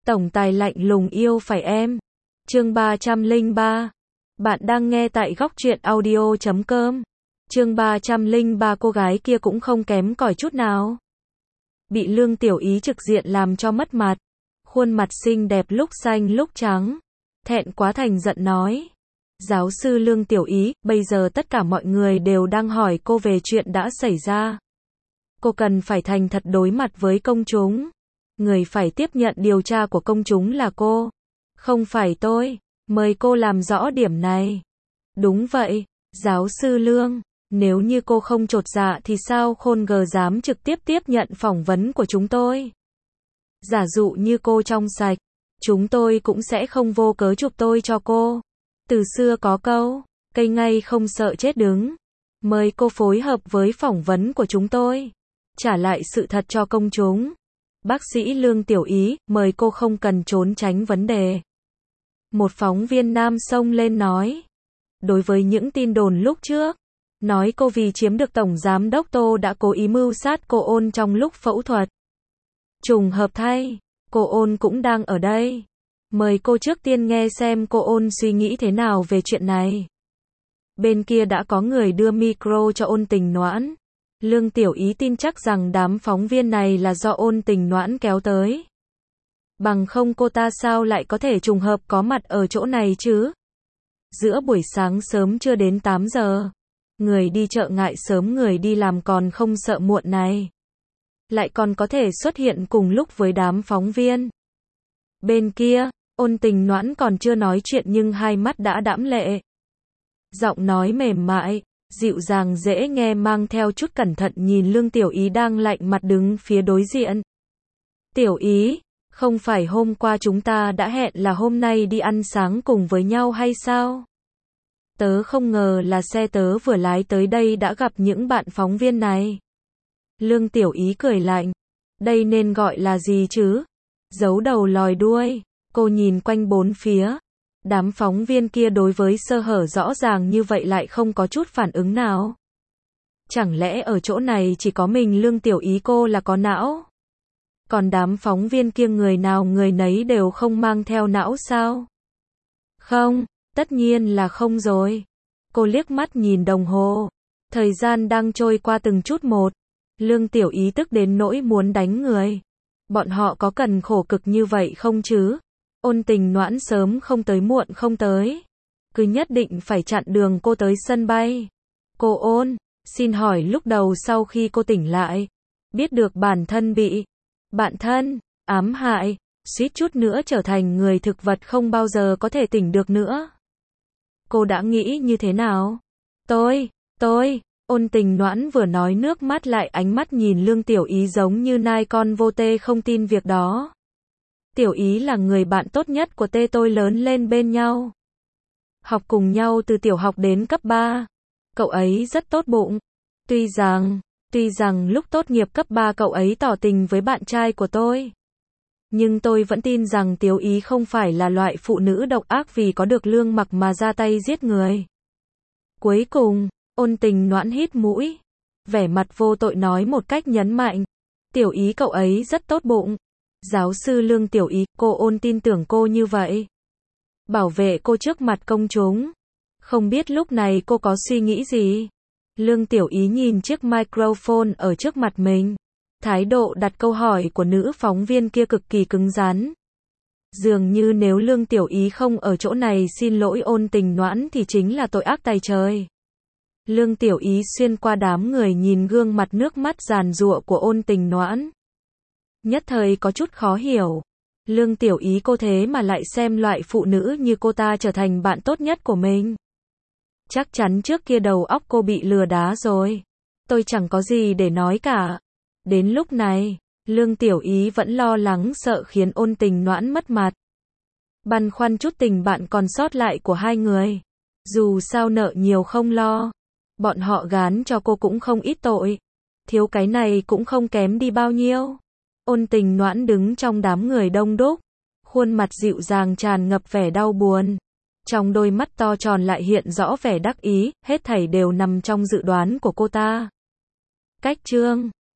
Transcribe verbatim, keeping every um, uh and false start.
Tổng tài lạnh lùng yêu phải em. Chương ba trăm lẻ ba. Bạn đang nghe tại góc truyện audio chấm com. Chương ba trăm lẻ ba. Cô gái kia cũng không kém cỏi chút nào. Bị Lương Tiểu Ý trực diện làm cho mất mặt. Khuôn mặt xinh đẹp lúc xanh lúc trắng. Thẹn quá thành giận nói. Giáo sư Lương Tiểu Ý, bây giờ tất cả mọi người đều đang hỏi cô về chuyện đã xảy ra. Cô cần phải thành thật đối mặt với công chúng. Người phải tiếp nhận điều tra của công chúng là cô. Không phải tôi. Mời cô làm rõ điểm này. Đúng vậy, giáo sư Lương. Nếu như cô không chột dạ thì sao Khôn G dám trực tiếp tiếp nhận phỏng vấn của chúng tôi? Giả dụ như cô trong sạch, chúng tôi cũng sẽ không vô cớ chụp tôi cho cô. Từ xưa có câu, cây ngay không sợ chết đứng. Mời cô phối hợp với phỏng vấn của chúng tôi. Trả lại sự thật cho công chúng. Bác sĩ Lương Tiểu Ý, mời cô không cần trốn tránh vấn đề. Một phóng viên nam xông lên nói. Đối với những tin đồn lúc trước, nói cô vì chiếm được Tổng Giám đốc Tô đã cố ý mưu sát cô Ôn trong lúc phẫu thuật. Trùng hợp thay, cô Ôn cũng đang ở đây. Mời cô trước tiên nghe xem cô Ôn suy nghĩ thế nào về chuyện này. Bên kia đã có người đưa micro cho Ôn Tình Noãn. Lương Tiểu Ý tin chắc rằng đám phóng viên này là do Ôn Tình Noãn kéo tới. Bằng không cô ta sao lại có thể trùng hợp có mặt ở chỗ này chứ? Giữa buổi sáng sớm chưa đến tám giờ. Người đi chợ ngại sớm người đi làm còn không sợ muộn này. Lại còn có thể xuất hiện cùng lúc với đám phóng viên. Bên kia, Ôn Tình Noãn còn chưa nói chuyện nhưng hai mắt đã đẫm lệ. Giọng nói mềm mại, dịu dàng dễ nghe mang theo chút cẩn thận nhìn Lương Tiểu Ý đang lạnh mặt đứng phía đối diện. Tiểu Ý, không phải hôm qua chúng ta đã hẹn là hôm nay đi ăn sáng cùng với nhau hay sao? Tớ không ngờ là xe tớ vừa lái tới đây đã gặp những bạn phóng viên này. Lương Tiểu Ý cười lạnh. Đây nên gọi là gì chứ? Giấu đầu lòi đuôi. Cô nhìn quanh bốn phía. Đám phóng viên kia đối với sơ hở rõ ràng như vậy lại không có chút phản ứng nào. Chẳng lẽ ở chỗ này chỉ có mình Lương Tiểu Ý cô là có não? Còn đám phóng viên kia người nào người nấy đều không mang theo não sao? Không, tất nhiên là không rồi. Cô liếc mắt nhìn đồng hồ. Thời gian đang trôi qua từng chút một. Lương Tiểu Ý tức đến nỗi muốn đánh người. Bọn họ có cần khổ cực như vậy không chứ? Ôn Tình Noãn sớm không tới muộn không tới. Cứ nhất định phải chặn đường cô tới sân bay. Cô Ôn, xin hỏi lúc đầu sau khi cô tỉnh lại, biết được bản thân bị bạn thân ám hại, suýt chút nữa trở thành người thực vật không bao giờ có thể tỉnh được nữa. Cô đã nghĩ như thế nào? Tôi, tôi, Ôn Tình Noãn vừa nói nước mắt lại ánh mắt nhìn Lương Tiểu Ý giống như nai con vô tê không tin việc đó. Tiểu Ý là người bạn tốt nhất của tê tôi lớn lên bên nhau. Học cùng nhau từ tiểu học đến cấp ba. Cậu ấy rất tốt bụng. Tuy rằng, tuy rằng lúc tốt nghiệp cấp ba cậu ấy tỏ tình với bạn trai của tôi. Nhưng tôi vẫn tin rằng Tiểu Ý không phải là loại phụ nữ độc ác vì có được lương mặc mà ra tay giết người. Cuối cùng, Ôn Tình Noãn hít mũi. Vẻ mặt vô tội nói một cách nhấn mạnh. Tiểu Ý cậu ấy rất tốt bụng. Giáo sư Lương Tiểu Ý, cô Ôn tin tưởng cô như vậy. Bảo vệ cô trước mặt công chúng. Không biết lúc này cô có suy nghĩ gì? Lương Tiểu Ý nhìn chiếc microphone ở trước mặt mình. Thái độ đặt câu hỏi của nữ phóng viên kia cực kỳ cứng rắn. Dường như nếu Lương Tiểu Ý không ở chỗ này xin lỗi Ôn Tình Noãn thì chính là tội ác tày trời. Lương Tiểu Ý xuyên qua đám người nhìn gương mặt nước mắt giàn giụa của Ôn Tình Noãn. Nhất thời có chút khó hiểu. Lương Tiểu Ý cô thế mà lại xem loại phụ nữ như cô ta trở thành bạn tốt nhất của mình. Chắc chắn trước kia đầu óc cô bị lừa đá rồi. Tôi chẳng có gì để nói cả. Đến lúc này, Lương Tiểu Ý vẫn lo lắng sợ khiến Ôn Tình Noãn mất mặt. Băn khoăn chút tình bạn còn sót lại của hai người. Dù sao nợ nhiều không lo. Bọn họ gán cho cô cũng không ít tội. Thiếu cái này cũng không kém đi bao nhiêu. Ôn Tình Noãn đứng trong đám người đông đúc. Khuôn mặt dịu dàng tràn ngập vẻ đau buồn. Trong đôi mắt to tròn lại hiện rõ vẻ đắc ý, hết thảy đều nằm trong dự đoán của cô ta. Cách chương